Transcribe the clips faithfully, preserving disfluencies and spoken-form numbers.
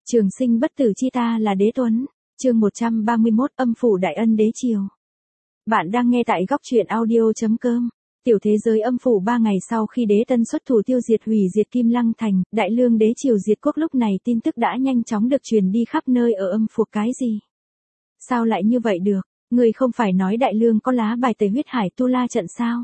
Trường sinh bất tử chi ta là đế tuấn. Chương một trăm ba mươi mốt, âm phủ đại ân đế triều. Bạn đang nghe tại góc truyện audio.com. Tiểu thế giới âm phủ ba ngày sau khi đế tân xuất thủ tiêu diệt hủy diệt Kim Lăng thành, đại lương đế triều diệt quốc, lúc này tin tức đã nhanh chóng được truyền đi khắp nơi ở âm phủ. Cái gì? Sao lại như vậy được? Người không phải nói đại lương có lá bài tẩy huyết hải tu la trận sao?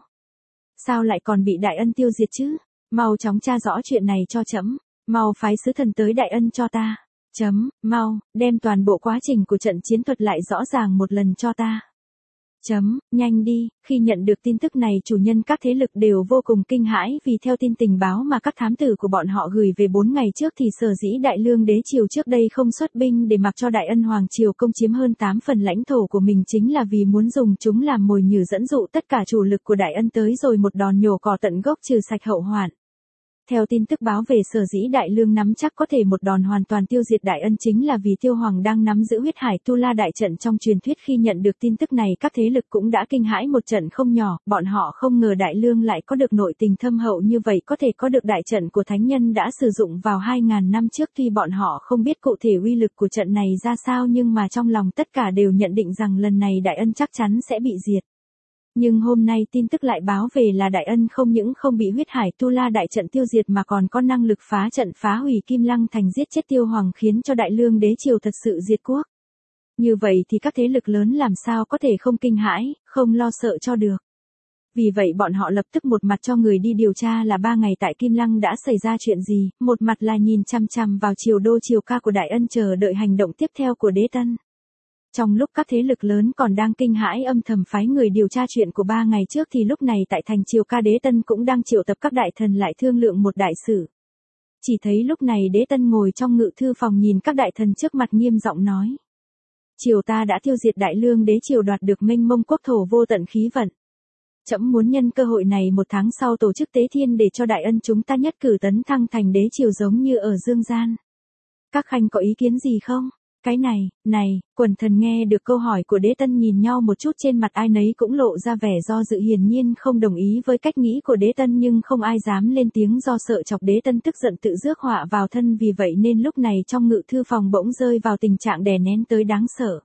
Sao lại còn bị đại ân tiêu diệt chứ? Mau chóng tra rõ chuyện này cho trẫm, mau phái sứ thần tới đại ân cho ta. Chấm, mau, đem toàn bộ quá trình của trận chiến thuật lại rõ ràng một lần cho ta. Chấm, nhanh đi. Khi nhận được tin tức này, chủ nhân các thế lực đều vô cùng kinh hãi, vì theo tin tình báo mà các thám tử của bọn họ gửi về bốn ngày trước thì sở dĩ đại lương đế triều trước đây không xuất binh để mặc cho đại ân hoàng triều công chiếm hơn tám phần lãnh thổ của mình chính là vì muốn dùng chúng làm mồi nhử dẫn dụ tất cả chủ lực của đại ân tới rồi một đòn nhổ cỏ tận gốc, trừ sạch hậu hoạn. Theo tin tức báo về, sở dĩ đại lương nắm chắc có thể một đòn hoàn toàn tiêu diệt đại ân chính là vì tiêu hoàng đang nắm giữ huyết hải tu la đại trận trong truyền thuyết. Khi nhận được tin tức này, các thế lực cũng đã kinh hãi một trận không nhỏ, bọn họ không ngờ đại lương lại có được nội tình thâm hậu như vậy, có thể có được đại trận của thánh nhân đã sử dụng vào hai ngàn năm trước. Tuy bọn họ không biết cụ thể uy lực của trận này ra sao, nhưng mà trong lòng tất cả đều nhận định rằng lần này đại ân chắc chắn sẽ bị diệt. Nhưng hôm nay tin tức lại báo về là đại ân không những không bị huyết hải tu la đại trận tiêu diệt mà còn có năng lực phá trận phá hủy Kim Lăng thành, giết chết tiêu hoàng, khiến cho đại lương đế triều thật sự diệt quốc. Như vậy thì các thế lực lớn làm sao có thể không kinh hãi, không lo sợ cho được. Vì vậy bọn họ lập tức một mặt cho người đi điều tra là ba ngày tại Kim Lăng đã xảy ra chuyện gì, một mặt là nhìn chăm chăm vào triều đô triều ca của đại ân, chờ đợi hành động tiếp theo của đế tân. Trong lúc các thế lực lớn còn đang kinh hãi âm thầm phái người điều tra chuyện của ba ngày trước thì lúc này tại thành triều ca, đế tân cũng đang triệu tập các đại thần lại thương lượng một đại sự. Chỉ thấy lúc này đế tân ngồi trong ngự thư phòng nhìn các đại thần trước mặt, nghiêm giọng nói: Triều ta đã tiêu diệt đại lương đế triều, đoạt được mênh mông quốc thổ vô tận khí vận. Trẫm muốn nhân cơ hội này một tháng sau tổ chức tế thiên để cho đại ân chúng ta nhất cử tấn thăng thành đế triều giống như ở dương gian. Các khanh có ý kiến gì không? Cái này, này, quần thần nghe được câu hỏi của đế tân nhìn nhau một chút, trên mặt ai nấy cũng lộ ra vẻ do dự, hiển nhiên không đồng ý với cách nghĩ của đế tân, nhưng không ai dám lên tiếng do sợ chọc đế tân tức giận tự rước họa vào thân. Vì vậy nên lúc này trong ngự thư phòng bỗng rơi vào tình trạng đè nén tới đáng sợ.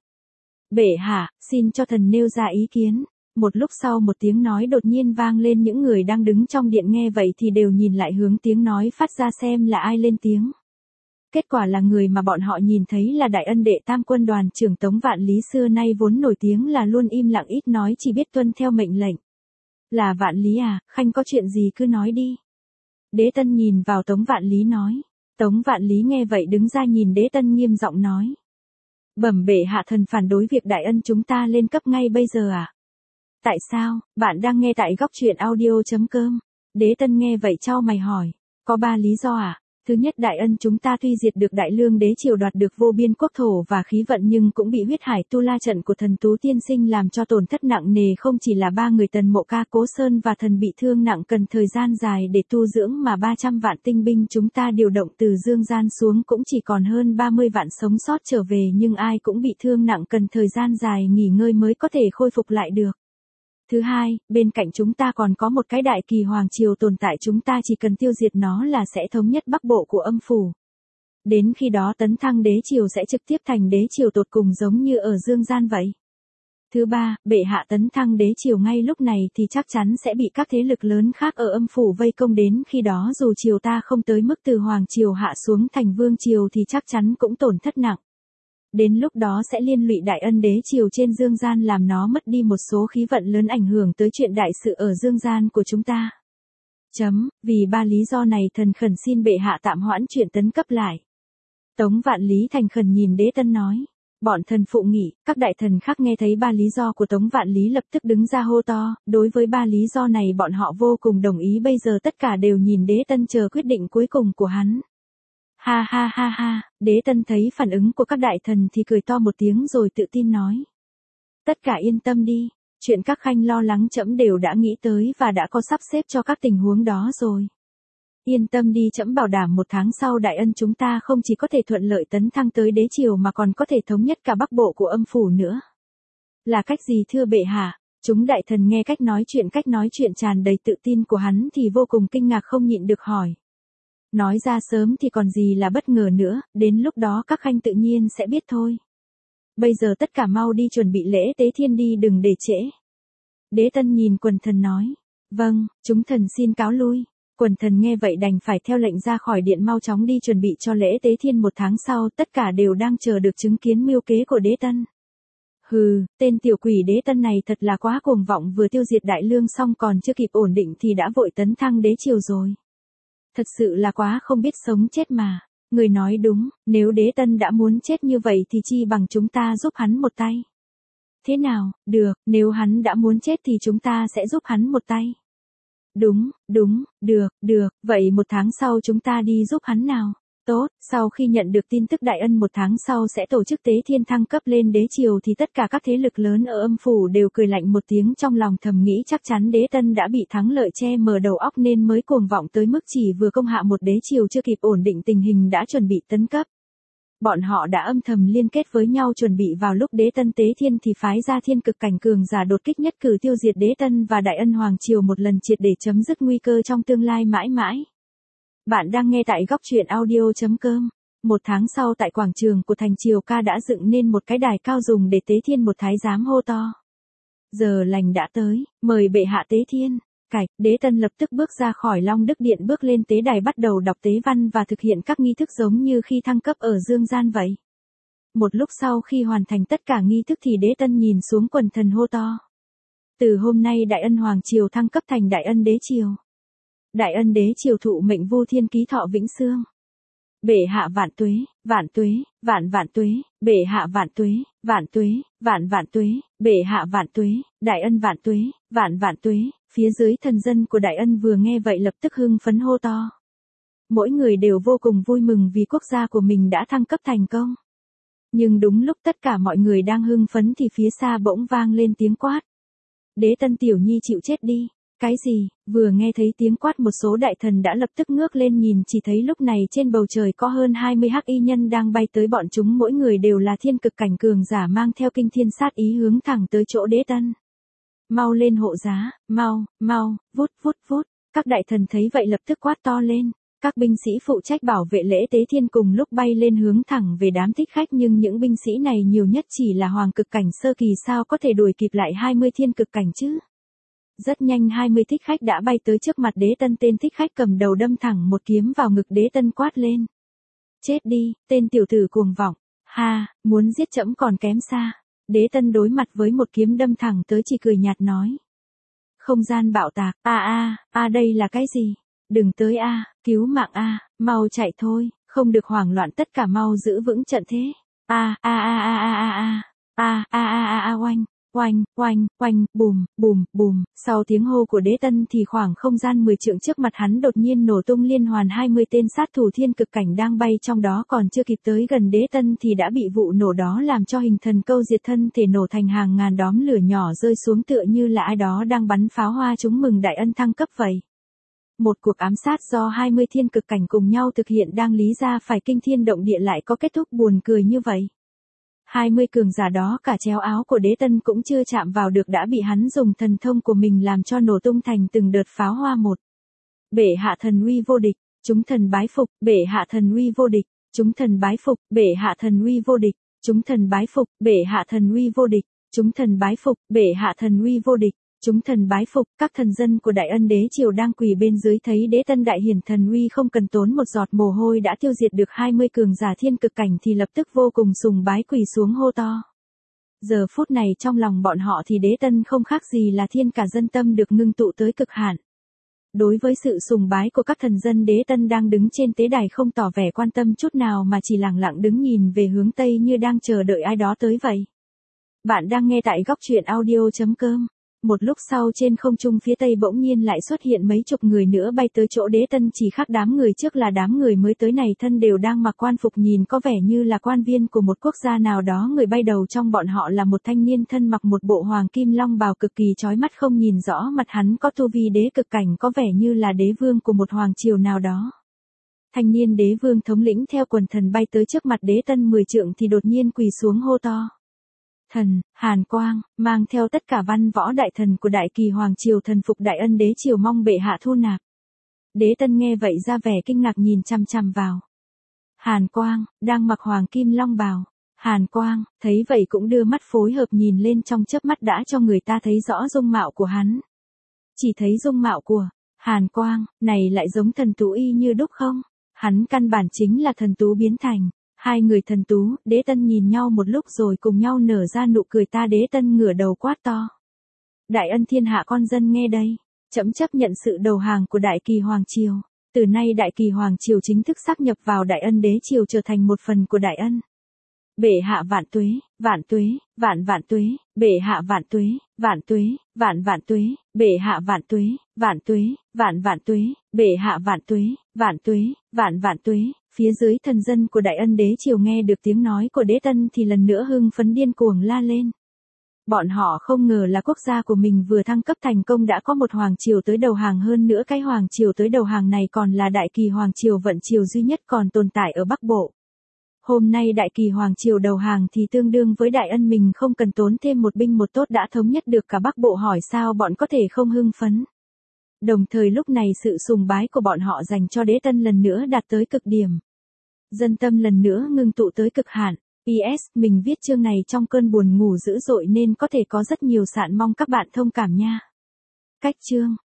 Bệ hạ, xin cho thần nêu ra ý kiến. Một lúc sau một tiếng nói đột nhiên vang lên, những người đang đứng trong điện nghe vậy thì đều nhìn lại hướng tiếng nói phát ra xem là ai lên tiếng. Kết quả là người mà bọn họ nhìn thấy là đại ân đệ tam quân đoàn trưởng Tống Vạn Lý, xưa nay vốn nổi tiếng là luôn im lặng ít nói, chỉ biết tuân theo mệnh lệnh. Là Vạn Lý à, khanh có chuyện gì cứ nói đi. Đế tân nhìn vào Tống Vạn Lý nói. Tống Vạn Lý nghe vậy đứng ra nhìn đế tân nghiêm giọng nói: Bẩm bệ hạ, thần phản đối việc đại ân chúng ta lên cấp ngay bây giờ à? Tại sao? Bạn đang nghe tại góc truyện audio.com. Đế tân nghe vậy chau mày hỏi: Có ba lý do à? Thứ nhất, đại ân chúng ta tuy diệt được đại lương đế triều, đoạt được vô biên quốc thổ và khí vận, nhưng cũng bị huyết hải tu la trận của thần Tú tiên sinh làm cho tổn thất nặng nề. Không chỉ là ba người Tần Mộ Ca, Cố Sơn và thần bị thương nặng cần thời gian dài để tu dưỡng, mà ba trăm vạn tinh binh chúng ta điều động từ dương gian xuống cũng chỉ còn hơn ba mươi vạn sống sót trở về, nhưng ai cũng bị thương nặng cần thời gian dài nghỉ ngơi mới có thể khôi phục lại được. Thứ hai, bên cạnh chúng ta còn có một cái đại kỳ hoàng triều tồn tại, chúng ta chỉ cần tiêu diệt nó là sẽ thống nhất bắc bộ của âm phủ. Đến khi đó tấn thăng đế triều sẽ trực tiếp thành đế triều tột cùng giống như ở dương gian vậy. Thứ ba, bệ hạ tấn thăng đế triều ngay lúc này thì chắc chắn sẽ bị các thế lực lớn khác ở âm phủ vây công, đến khi đó dù triều ta không tới mức từ hoàng triều hạ xuống thành vương triều thì chắc chắn cũng tổn thất nặng. Đến lúc đó sẽ liên lụy đại ân đế triều trên dương gian, làm nó mất đi một số khí vận lớn, ảnh hưởng tới chuyện đại sự ở dương gian của chúng ta. Chấm, vì ba lý do này thần khẩn xin bệ hạ tạm hoãn chuyện tấn cấp lại. Tống Vạn Lý thành khẩn nhìn đế tân nói. Bọn thần phụ nghị. Các đại thần khác nghe thấy ba lý do của Tống Vạn Lý lập tức đứng ra hô to. Đối với ba lý do này bọn họ vô cùng đồng ý, bây giờ tất cả đều nhìn đế tân chờ quyết định cuối cùng của hắn. Ha ha ha ha, đế tân thấy phản ứng của các đại thần thì cười to một tiếng rồi tự tin nói: Tất cả yên tâm đi, chuyện các khanh lo lắng trẫm đều đã nghĩ tới và đã có sắp xếp cho các tình huống đó rồi. Yên tâm đi, trẫm bảo đảm một tháng sau đại ân chúng ta không chỉ có thể thuận lợi tấn thăng tới đế triều mà còn có thể thống nhất cả bắc bộ của âm phủ nữa. Là cách gì thưa bệ hạ? Chúng đại thần nghe cách nói chuyện cách nói chuyện tràn đầy tự tin của hắn thì vô cùng kinh ngạc, không nhịn được hỏi. Nói ra sớm thì còn gì là bất ngờ nữa, đến lúc đó các khanh tự nhiên sẽ biết thôi. Bây giờ tất cả mau đi chuẩn bị lễ tế thiên đi, đừng để trễ. Đế Tân nhìn quần thần nói. Vâng, chúng thần xin cáo lui. Quần thần nghe vậy đành phải theo lệnh ra khỏi điện mau chóng đi chuẩn bị cho lễ tế thiên một tháng sau, tất cả đều đang chờ được chứng kiến mưu kế của Đế Tân. Hừ, tên tiểu quỷ Đế Tân này thật là quá cuồng vọng, vừa tiêu diệt Đại Lương xong còn chưa kịp ổn định thì đã vội tấn thăng đế triều rồi. Thật sự là quá không biết sống chết mà. Người nói đúng, nếu Đế Tân đã muốn chết như vậy thì chi bằng chúng ta giúp hắn một tay. Thế nào, được, nếu hắn đã muốn chết thì chúng ta sẽ giúp hắn một tay. Đúng, đúng, được, được, vậy một tháng sau chúng ta đi giúp hắn nào. Tốt, sau khi nhận được tin tức đại ân một tháng sau sẽ tổ chức tế thiên thăng cấp lên đế triều thì tất cả các thế lực lớn ở âm phủ đều cười lạnh một tiếng, trong lòng thầm nghĩ chắc chắn Đế Tân đã bị thắng lợi che mờ đầu óc nên mới cuồng vọng tới mức chỉ vừa công hạ một đế triều chưa kịp ổn định tình hình đã chuẩn bị tấn cấp. Bọn họ đã âm thầm liên kết với nhau chuẩn bị vào lúc Đế Tân tế thiên thì phái ra thiên cực cảnh cường giả đột kích nhất cử tiêu diệt Đế Tân và Đại Ân Hoàng Triều một lần triệt để chấm dứt nguy cơ trong tương lai mãi mãi. Bạn đang nghe tại góc truyện audio.com. Một tháng sau tại quảng trường của thành Triều Ca đã dựng nên một cái đài cao dùng để tế thiên một thái giám hô to. Giờ lành đã tới, mời bệ hạ tế thiên. Cạch, Đế Tân lập tức bước ra khỏi Long Đức Điện bước lên tế đài bắt đầu đọc tế văn và thực hiện các nghi thức giống như khi thăng cấp ở dương gian vậy. Một lúc sau khi hoàn thành tất cả nghi thức thì Đế Tân nhìn xuống quần thần hô to. Từ hôm nay Đại Ân Hoàng Triều thăng cấp thành Đại Ân Đế Triều. Đại Ân Đế Triều thụ mệnh vu thiên ký thọ vĩnh xương. Bệ hạ vạn tuế, vạn tuế, vạn vạn tuế, bệ hạ vạn tuế, vạn tuế, vạn vạn tuế, bệ hạ vạn tuế, Đại Ân vạn tuế, vạn vạn tuế. Phía dưới thần dân của Đại Ân vừa nghe vậy lập tức hưng phấn hô to. Mỗi người đều vô cùng vui mừng vì quốc gia của mình đã thăng cấp thành công. Nhưng đúng lúc tất cả mọi người đang hưng phấn thì phía xa bỗng vang lên tiếng quát. Đế Tân tiểu nhi chịu chết đi. Cái gì? Vừa nghe thấy tiếng quát một số đại thần đã lập tức ngước lên nhìn, chỉ thấy lúc này trên bầu trời có hơn hai mươi hắc y nhân đang bay tới, bọn chúng mỗi người đều là thiên cực cảnh cường giả mang theo kinh thiên sát ý hướng thẳng tới chỗ Đế Tân. Mau lên hộ giá, mau, mau, vút vút vút. Các đại thần thấy vậy lập tức quát to lên. Các binh sĩ phụ trách bảo vệ lễ tế thiên cùng lúc bay lên hướng thẳng về đám thích khách, nhưng những binh sĩ này nhiều nhất chỉ là hoàng cực cảnh sơ kỳ, sao có thể đuổi kịp lại hai mươi thiên cực cảnh chứ. Rất nhanh hai mươi thích khách đã bay tới trước mặt Đế Tân, tên thích khách cầm đầu đâm thẳng một kiếm vào ngực Đế Tân quát lên. Chết đi, tên tiểu tử cuồng vọng, ha, muốn giết trẫm còn kém xa. Đế Tân đối mặt với một kiếm đâm thẳng tới chỉ cười nhạt nói. Không gian bạo tạc, a a, a đây là cái gì? Đừng tới a, cứu mạng a, mau chạy thôi, không được hoảng loạn, tất cả mau giữ vững trận thế. A a a a a a a, a a a a a oanh. Oanh, oanh, oanh, bùm, bùm, bùm, sau tiếng hô của Đế Tân thì khoảng không gian mười trượng trước mặt hắn đột nhiên nổ tung liên hoàn hai mươi tên sát thủ thiên cực cảnh đang bay trong đó còn chưa kịp tới gần Đế Tân thì đã bị vụ nổ đó làm cho hình thần câu diệt thân thể nổ thành hàng ngàn đóm lửa nhỏ rơi xuống tựa như là ai đó đang bắn pháo hoa chúc mừng Đại Ân thăng cấp vậy. Một cuộc ám sát do hai mươi thiên cực cảnh cùng nhau thực hiện đang lý ra phải kinh thiên động địa lại có kết thúc buồn cười như vậy. hai mươi cường giả đó cả chéo áo của Đế Tân cũng chưa chạm vào được đã bị hắn dùng thần thông của mình làm cho nổ tung thành từng đợt pháo hoa một. Bệ hạ thần uy vô địch, chúng thần bái phục, bệ hạ thần uy vô địch, chúng thần bái phục, bệ hạ thần uy vô địch, chúng thần bái phục, bệ hạ thần uy vô địch, chúng thần bái phục, bệ hạ thần uy vô địch, chúng thần bái phục. Các thần dân của Đại Ân Đế Triều đang quỳ bên dưới thấy Đế Tân đại hiển thần uy không cần tốn một giọt mồ hôi đã tiêu diệt được hai mươi cường giả thiên cực cảnh thì lập tức vô cùng sùng bái quỳ xuống hô to. Giờ phút này trong lòng bọn họ thì Đế Tân không khác gì là thiên cả dân tâm được ngưng tụ tới cực hạn. Đối với sự sùng bái của các thần dân, Đế Tân đang đứng trên tế đài không tỏ vẻ quan tâm chút nào mà chỉ lặng lặng đứng nhìn về hướng Tây như đang chờ đợi ai đó tới vậy. Bạn đang nghe tại góc truyện audio.com. Một lúc sau trên không trung phía Tây bỗng nhiên lại xuất hiện mấy chục người nữa bay tới chỗ Đế Tân, chỉ khác đám người trước là đám người mới tới này thân đều đang mặc quan phục nhìn có vẻ như là quan viên của một quốc gia nào đó. Người bay đầu trong bọn họ là một thanh niên thân mặc một bộ hoàng kim long bào cực kỳ chói mắt, không nhìn rõ mặt hắn có tu vi đế cực cảnh, có vẻ như là đế vương của một hoàng triều nào đó. Thanh niên đế vương thống lĩnh theo quần thần bay tới trước mặt Đế Tân mười trượng thì đột nhiên quỳ xuống hô to. Thần, Hàn Quang, mang theo tất cả văn võ đại thần của Đại Kỳ Hoàng Triều thần phục Đại Ân Đế Triều mong bệ hạ thu nạp. Đế Tân nghe vậy ra vẻ kinh ngạc nhìn chằm chằm vào. Hàn Quang, đang mặc hoàng kim long bào. Hàn Quang, thấy vậy cũng đưa mắt phối hợp nhìn lên, trong chớp mắt đã cho người ta thấy rõ dung mạo của hắn. Chỉ thấy dung mạo của Hàn Quang, này lại giống thần tú y như đúc không? Hắn căn bản chính là thần tú biến thành. Hai người thần tú, Đế Tân nhìn nhau một lúc rồi cùng nhau nở ra nụ cười, ta Đế Tân ngửa đầu quát to. Đại ân thiên hạ con dân nghe đây. Trẫm chấp nhận sự đầu hàng của Đại Kỳ Hoàng Triều. Từ nay Đại Kỳ Hoàng Triều chính thức sáp nhập vào Đại Ân Đế Triều, trở thành một phần của Đại Ân. Bệ hạ vạn tuế, vạn tuế, vạn vạn tuế, bệ hạ vạn tuế, vạn tuế, vạn vạn tuế, bệ hạ vạn tuế, vạn tuế, vạn vạn tuế, bệ hạ vạn tuế, vạn tuế, vạn vạn tuế. Phía dưới thần dân của Đại Ân Đế Triều nghe được tiếng nói của Đế Tân thì lần nữa hưng phấn điên cuồng la lên. Bọn họ không ngờ là quốc gia của mình vừa thăng cấp thành công đã có một hoàng triều tới đầu hàng, hơn nữa cái hoàng triều tới đầu hàng này còn là Đại Kỳ Hoàng Triều vận triều duy nhất còn tồn tại ở Bắc Bộ. Hôm nay Đại Kỳ Hoàng Triều đầu hàng thì tương đương với Đại Ân mình không cần tốn thêm một binh một tốt đã thống nhất được cả Bắc Bộ, hỏi sao bọn có thể không hưng phấn. Đồng thời lúc này sự sùng bái của bọn họ dành cho Đế Tân lần nữa đạt tới cực điểm. Dân tâm lần nữa ngưng tụ tới cực hạn. pê ét, mình viết chương này trong cơn buồn ngủ dữ dội nên có thể có rất nhiều sạn, mong các bạn thông cảm nha. Cách chương